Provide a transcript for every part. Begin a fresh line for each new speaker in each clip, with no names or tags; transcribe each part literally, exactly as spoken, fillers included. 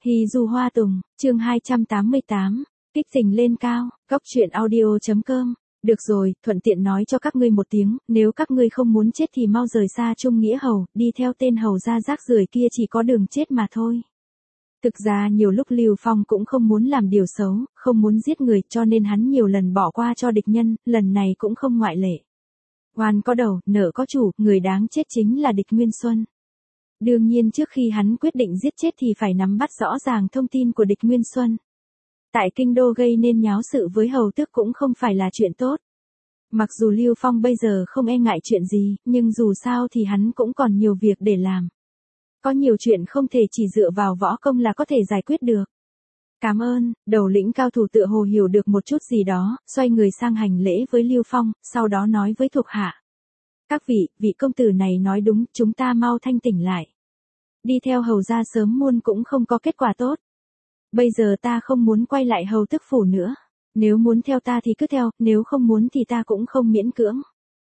Hì dù hoa tùng, chương hai trăm tám mươi tám, kích tình lên cao, góc truyện audio.com. Được rồi, thuận tiện nói cho các ngươi một tiếng, nếu các ngươi không muốn chết thì mau rời xa Trung Nghĩa Hầu, đi theo tên hầu gia rác rưởi kia chỉ có đường chết mà thôi. Thực ra nhiều lúc Lưu Phong cũng không muốn làm điều xấu, không muốn giết người, cho nên hắn nhiều lần bỏ qua cho địch nhân, lần này cũng không ngoại lệ. Oan có đầu, nợ có chủ, người đáng chết chính là địch Nguyên Xuân. Đương nhiên trước khi hắn quyết định giết chết thì phải nắm bắt rõ ràng thông tin của địch Nguyên Xuân. Tại kinh đô gây nên nháo sự với hầu tước cũng không phải là chuyện tốt. Mặc dù Lưu Phong bây giờ không e ngại chuyện gì, nhưng dù sao thì hắn cũng còn nhiều việc để làm. Có nhiều chuyện không thể chỉ dựa vào võ công là có thể giải quyết được. Cảm ơn, đầu lĩnh cao thủ tựa hồ hiểu được một chút gì đó, xoay người sang hành lễ với Lưu Phong, sau đó nói với thuộc hạ. Các vị, vị công tử này nói đúng, chúng ta mau thanh tỉnh lại. Đi theo hầu gia sớm muôn cũng không có kết quả tốt. Bây giờ ta không muốn quay lại hầu tước phủ nữa. Nếu muốn theo ta thì cứ theo, nếu không muốn thì ta cũng không miễn cưỡng.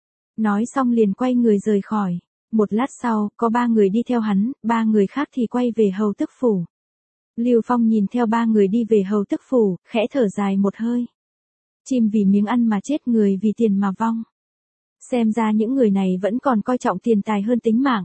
Nói xong liền quay người rời khỏi. Một lát sau, có ba người đi theo hắn, ba người khác thì quay về hầu tước phủ. Lưu Phong nhìn theo ba người đi về hầu tước phủ, khẽ thở dài một hơi. Chim vì miếng ăn mà chết, người vì tiền mà vong. Xem ra những người này vẫn còn coi trọng tiền tài hơn tính mạng.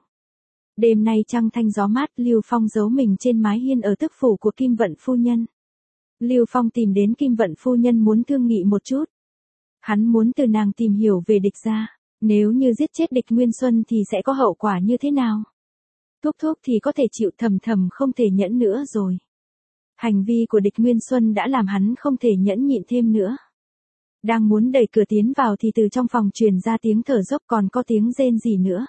Đêm nay trăng thanh gió mát, Lưu Phong giấu mình trên mái hiên ở tước phủ của Kim Vận phu nhân. Lưu Phong tìm đến Kim Vận phu nhân muốn thương nghị một chút. Hắn muốn từ nàng tìm hiểu về địch gia, nếu như giết chết địch Nguyên Xuân thì sẽ có hậu quả như thế nào. Thúc thúc thì có thể chịu, thầm thầm không thể nhẫn nữa rồi. Hành vi của địch Nguyên Xuân đã làm hắn không thể nhẫn nhịn thêm nữa. Đang muốn đẩy cửa tiến vào thì từ trong phòng truyền ra tiếng thở dốc, còn có tiếng rên gì nữa.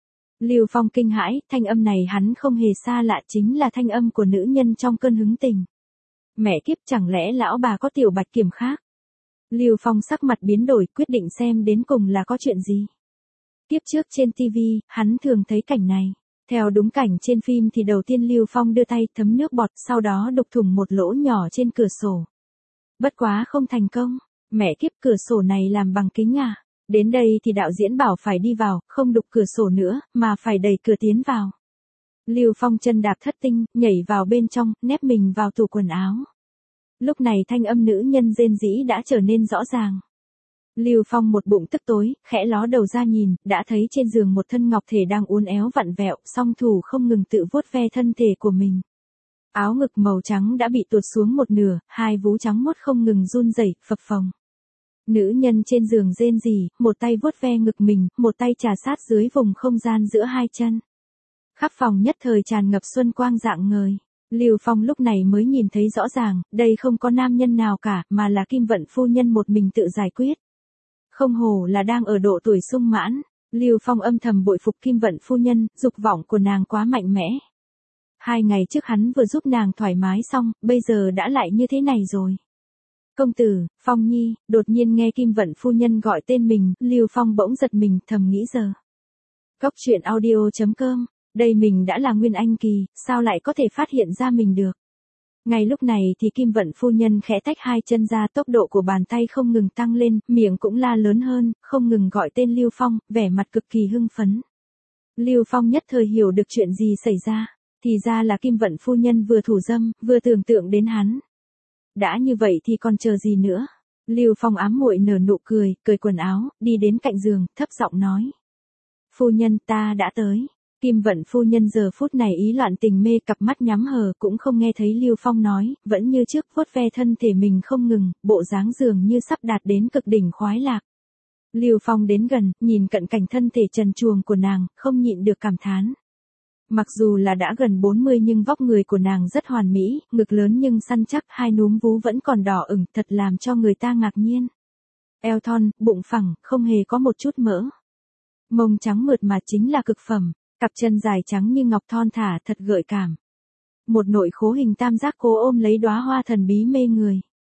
Lưu Phong kinh hãi, thanh âm này hắn không hề xa lạ, chính là thanh âm của nữ nhân trong cơn hứng tình. Mẹ kiếp, chẳng lẽ lão bà có tiểu bạch kiểm khác? Lưu Phong sắc mặt biến đổi, quyết định xem đến cùng là có chuyện gì. Tiếp trước trên ti vi, hắn thường thấy cảnh này. Theo đúng cảnh trên phim thì đầu tiên Lưu Phong đưa tay thấm nước bọt, sau đó đục thủng một lỗ nhỏ trên cửa sổ. Bất quá không thành công. Mẹ kiếp, cửa sổ này làm bằng kính à? Đến đây thì đạo diễn bảo phải đi vào, không đục cửa sổ nữa, mà phải đẩy cửa tiến vào. Lưu Phong chân đạp thất tinh, nhảy vào bên trong, nép mình vào tủ quần áo. Lúc này thanh âm nữ nhân rên rỉ đã trở nên rõ ràng. Lưu Phong một bụng tức tối, khẽ ló đầu ra nhìn, đã thấy trên giường một thân ngọc thể đang uốn éo vặn vẹo, song thủ không ngừng tự vuốt ve thân thể của mình. Áo ngực màu trắng đã bị tuột xuống một nửa, hai vú trắng muốt không ngừng run rẩy, phập phồng. Nữ nhân trên giường rên rỉ, một tay vuốt ve ngực mình, một tay trà sát dưới vùng không gian giữa hai chân. Khắp phòng nhất thời tràn ngập xuân quang rạng ngời. Lưu Phong lúc này mới nhìn thấy rõ ràng, đây không có nam nhân nào cả, mà là Kim Vận phu nhân một mình tự giải quyết. Không hổ là đang ở độ tuổi sung mãn, Lưu Phong âm thầm bội phục Kim Vận phu nhân, dục vọng của nàng quá mạnh mẽ. Hai ngày trước hắn vừa giúp nàng thoải mái xong, bây giờ đã lại như thế này rồi. Công tử, Phong Nhi, đột nhiên nghe Kim Vận phu nhân gọi tên mình, Lưu Phong bỗng giật mình, thầm nghĩ giờ. Góc truyện audio.com, đây mình đã là Nguyên Anh kỳ, sao lại có thể phát hiện ra mình được. Ngay lúc này thì Kim Vận phu nhân khẽ tách hai chân ra, tốc độ của bàn tay không ngừng tăng lên, miệng cũng la lớn hơn, không ngừng gọi tên Lưu Phong, vẻ mặt cực kỳ hưng phấn. Lưu Phong nhất thời hiểu được chuyện gì xảy ra, thì ra là Kim Vận phu nhân vừa thủ dâm, vừa tưởng tượng đến hắn. Đã như vậy thì còn chờ gì nữa? Lưu Phong ám muội nở nụ cười, cởi quần áo, đi đến cạnh giường, thấp giọng nói. Phu nhân, ta đã tới. Kim Vận phu nhân giờ phút này ý loạn tình mê, cặp mắt nhắm hờ, cũng không nghe thấy Lưu Phong nói, vẫn như trước vuốt ve thân thể mình không ngừng, bộ dáng dường như sắp đạt đến cực đỉnh khoái lạc. Lưu Phong đến gần, nhìn cận cảnh thân thể trần truồng của nàng, không nhịn được cảm thán. Mặc dù là đã gần bốn mươi nhưng vóc người của nàng rất hoàn mỹ, ngực lớn nhưng săn chắc, hai núm vú vẫn còn đỏ ửng, thật làm cho người ta ngạc nhiên. Eo thon, bụng phẳng, không hề có một chút mỡ. Mông trắng mượt mà chính là cực phẩm, cặp chân dài trắng như ngọc thon thả, thật gợi cảm. Một nội khố hình tam giác cố ôm lấy đóa hoa thần bí mê người.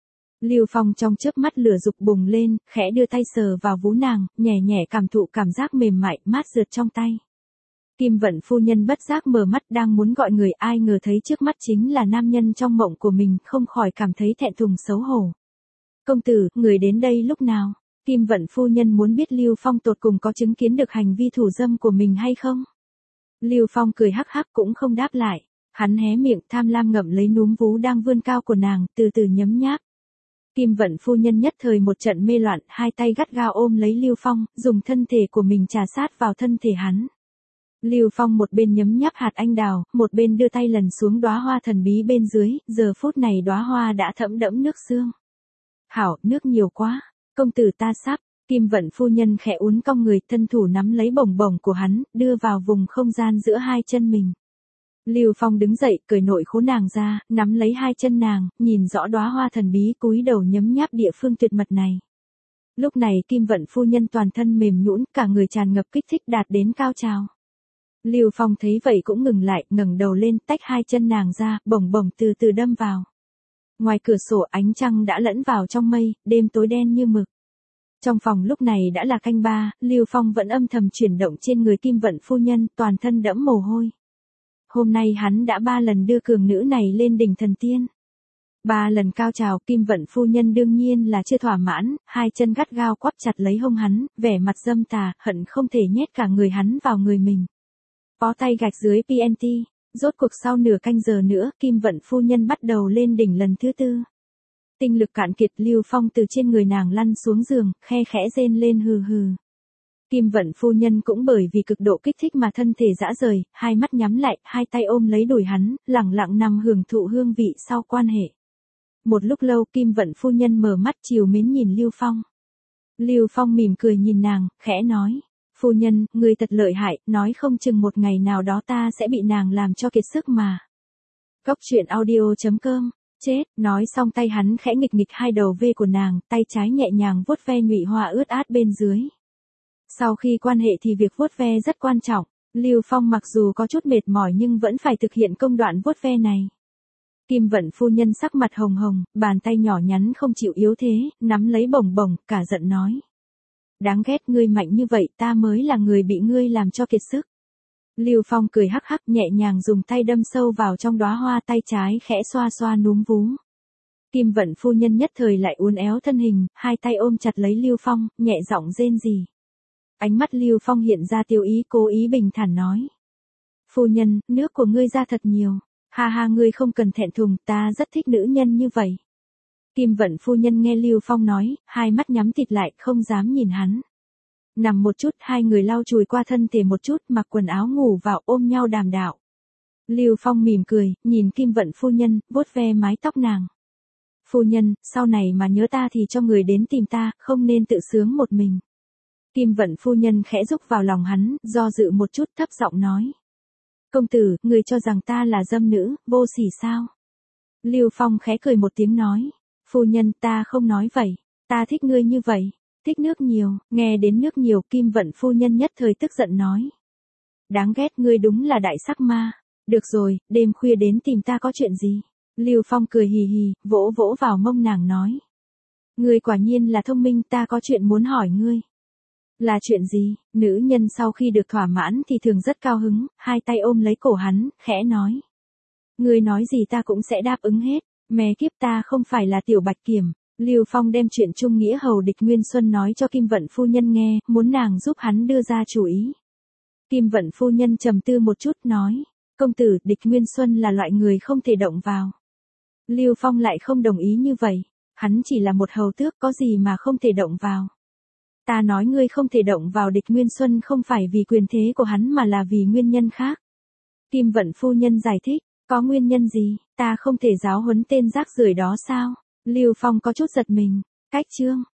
Lưu Phong trong chớp mắt lửa dục bùng lên, khẽ đưa tay sờ vào vú nàng, nhẹ nhẹ cảm thụ cảm giác mềm mại, mát rượt trong tay. Kim Vận phu nhân bất giác mở mắt đang muốn gọi người, ai ngờ thấy trước mắt chính là nam nhân trong mộng của mình, không khỏi cảm thấy thẹn thùng xấu hổ. Công tử, người đến đây lúc nào? Kim Vận phu nhân muốn biết Lưu Phong tột cùng có chứng kiến được hành vi thủ dâm của mình hay không? Lưu Phong cười hắc hắc cũng không đáp lại. Hắn hé miệng tham lam ngậm lấy núm vú đang vươn cao của nàng, từ từ nhấm nháp. Kim Vận phu nhân nhất thời một trận mê loạn, hai tay gắt gao ôm lấy Lưu Phong, dùng thân thể của mình trà sát vào thân thể hắn. Lưu Phong một bên nhấm nháp hạt anh đào, một bên đưa tay lần xuống đóa hoa thần bí bên dưới, giờ phút này đóa hoa đã thẫm đẫm nước sương. Hảo, nước nhiều quá, công tử ta sắp. Kim Vận phu nhân khẽ uốn cong người, thân thủ nắm lấy bồng bồng của hắn, đưa vào vùng không gian giữa hai chân mình. Lưu Phong đứng dậy, cởi nội khố nàng ra, nắm lấy hai chân nàng, nhìn rõ đóa hoa thần bí, cúi đầu nhấm nháp địa phương tuyệt mật này. Lúc này Kim Vận phu nhân toàn thân mềm nhũn, cả người tràn ngập kích thích đạt đến cao trào. Lưu Phong thấy vậy cũng ngừng lại, ngẩng đầu lên, tách hai chân nàng ra, bồng bồng từ từ đâm vào. Ngoài cửa sổ ánh trăng đã lẫn vào trong mây, đêm tối đen như mực. Trong phòng lúc này đã là canh ba, Lưu Phong vẫn âm thầm chuyển động trên người Kim Vận phu nhân, toàn thân đẫm mồ hôi. Hôm nay hắn đã ba lần đưa cường nữ này lên đỉnh thần tiên. Ba lần cao trào, Kim Vận phu nhân đương nhiên là chưa thỏa mãn, hai chân gắt gao quắp chặt lấy hông hắn, vẻ mặt dâm tà, hận không thể nhét cả người hắn vào người mình. Bó tay gạch dưới pê en tê, rốt cuộc sau nửa canh giờ nữa, Kim Vận phu nhân bắt đầu lên đỉnh lần thứ tư. Tinh lực cạn kiệt, Lưu Phong từ trên người nàng lăn xuống giường, khe khẽ rên lên hừ hừ. Kim Vận phu nhân cũng bởi vì cực độ kích thích mà thân thể rã rời, hai mắt nhắm lại, hai tay ôm lấy đùi hắn, lẳng lặng nằm hưởng thụ hương vị sau quan hệ. Một lúc lâu Kim Vận phu nhân mở mắt trìu mến nhìn Lưu Phong. Lưu Phong mỉm cười nhìn nàng, khẽ nói. Phu nhân, người thật lợi hại, nói không chừng một ngày nào đó ta sẽ bị nàng làm cho kiệt sức mà. Góc truyện audio chấm com. Chết, nói xong tay hắn khẽ nghịch nghịch hai đầu vê của nàng, tay trái nhẹ nhàng vuốt ve nhụy hoa ướt át bên dưới. Sau khi quan hệ thì việc vuốt ve rất quan trọng, Lưu Phong mặc dù có chút mệt mỏi nhưng vẫn phải thực hiện công đoạn vuốt ve này. Kim Vận phu nhân sắc mặt hồng hồng, bàn tay nhỏ nhắn không chịu yếu thế, nắm lấy bồng bồng, cả giận nói. Đáng ghét, ngươi mạnh như vậy, ta mới là người bị ngươi làm cho kiệt sức. Lưu Phong cười hắc hắc, nhẹ nhàng dùng tay đâm sâu vào trong đóa hoa, tay trái khẽ xoa xoa núm vú. Kim Vận phu nhân nhất thời lại uốn éo thân hình, hai tay ôm chặt lấy Lưu Phong, nhẹ giọng rên rỉ. Ánh mắt Lưu Phong hiện ra tiêu ý, cố ý bình thản nói. Phu nhân, nước của ngươi ra thật nhiều. Ha ha, ngươi không cần thẹn thùng, ta rất thích nữ nhân như vậy. Kim Vận phu nhân nghe Lưu Phong nói, hai mắt nhắm tịt lại, không dám nhìn hắn. Nằm một chút, hai người lau chùi qua thân thể một chút, mặc quần áo ngủ vào, ôm nhau đàm đạo. Lưu Phong mỉm cười, nhìn Kim Vận phu nhân, vuốt ve mái tóc nàng. Phu nhân, sau này mà nhớ ta thì cho người đến tìm ta, không nên tự sướng một mình. Kim Vận phu nhân khẽ rúc vào lòng hắn, do dự một chút, thấp giọng nói. Công tử, người cho rằng ta là dâm nữ, vô sỉ sao? Lưu Phong khẽ cười một tiếng nói. Phu nhân, ta không nói vậy, ta thích ngươi như vậy. Thích nước nhiều, nghe đến nước nhiều, Kim Vận phu nhân nhất thời tức giận nói. Đáng ghét, ngươi đúng là đại sắc ma. Được rồi, đêm khuya đến tìm ta có chuyện gì? Lưu Phong cười hì hì, vỗ vỗ vào mông nàng nói. Ngươi quả nhiên là thông minh, ta có chuyện muốn hỏi ngươi. Là chuyện gì? Nữ nhân sau khi được thỏa mãn thì thường rất cao hứng, hai tay ôm lấy cổ hắn, khẽ nói. Ngươi nói gì ta cũng sẽ đáp ứng hết, mẹ kiếp, ta không phải là tiểu bạch kiểm. Lưu Phong đem chuyện Trung Nghĩa hầu địch Nguyên Xuân nói cho Kim Vận phu nhân nghe, muốn nàng giúp hắn đưa ra chủ ý. Kim Vận phu nhân trầm tư một chút nói, công tử, địch Nguyên Xuân là loại người không thể động vào. Lưu Phong lại không đồng ý như vậy, hắn chỉ là một hầu tước, có gì mà không thể động vào. Ta nói ngươi không thể động vào địch Nguyên Xuân không phải vì quyền thế của hắn mà là vì nguyên nhân khác. Kim Vận phu nhân giải thích, có nguyên nhân gì, ta không thể giáo huấn tên rác rưởi đó sao? Lưu Phong có chút giật mình, cách chương.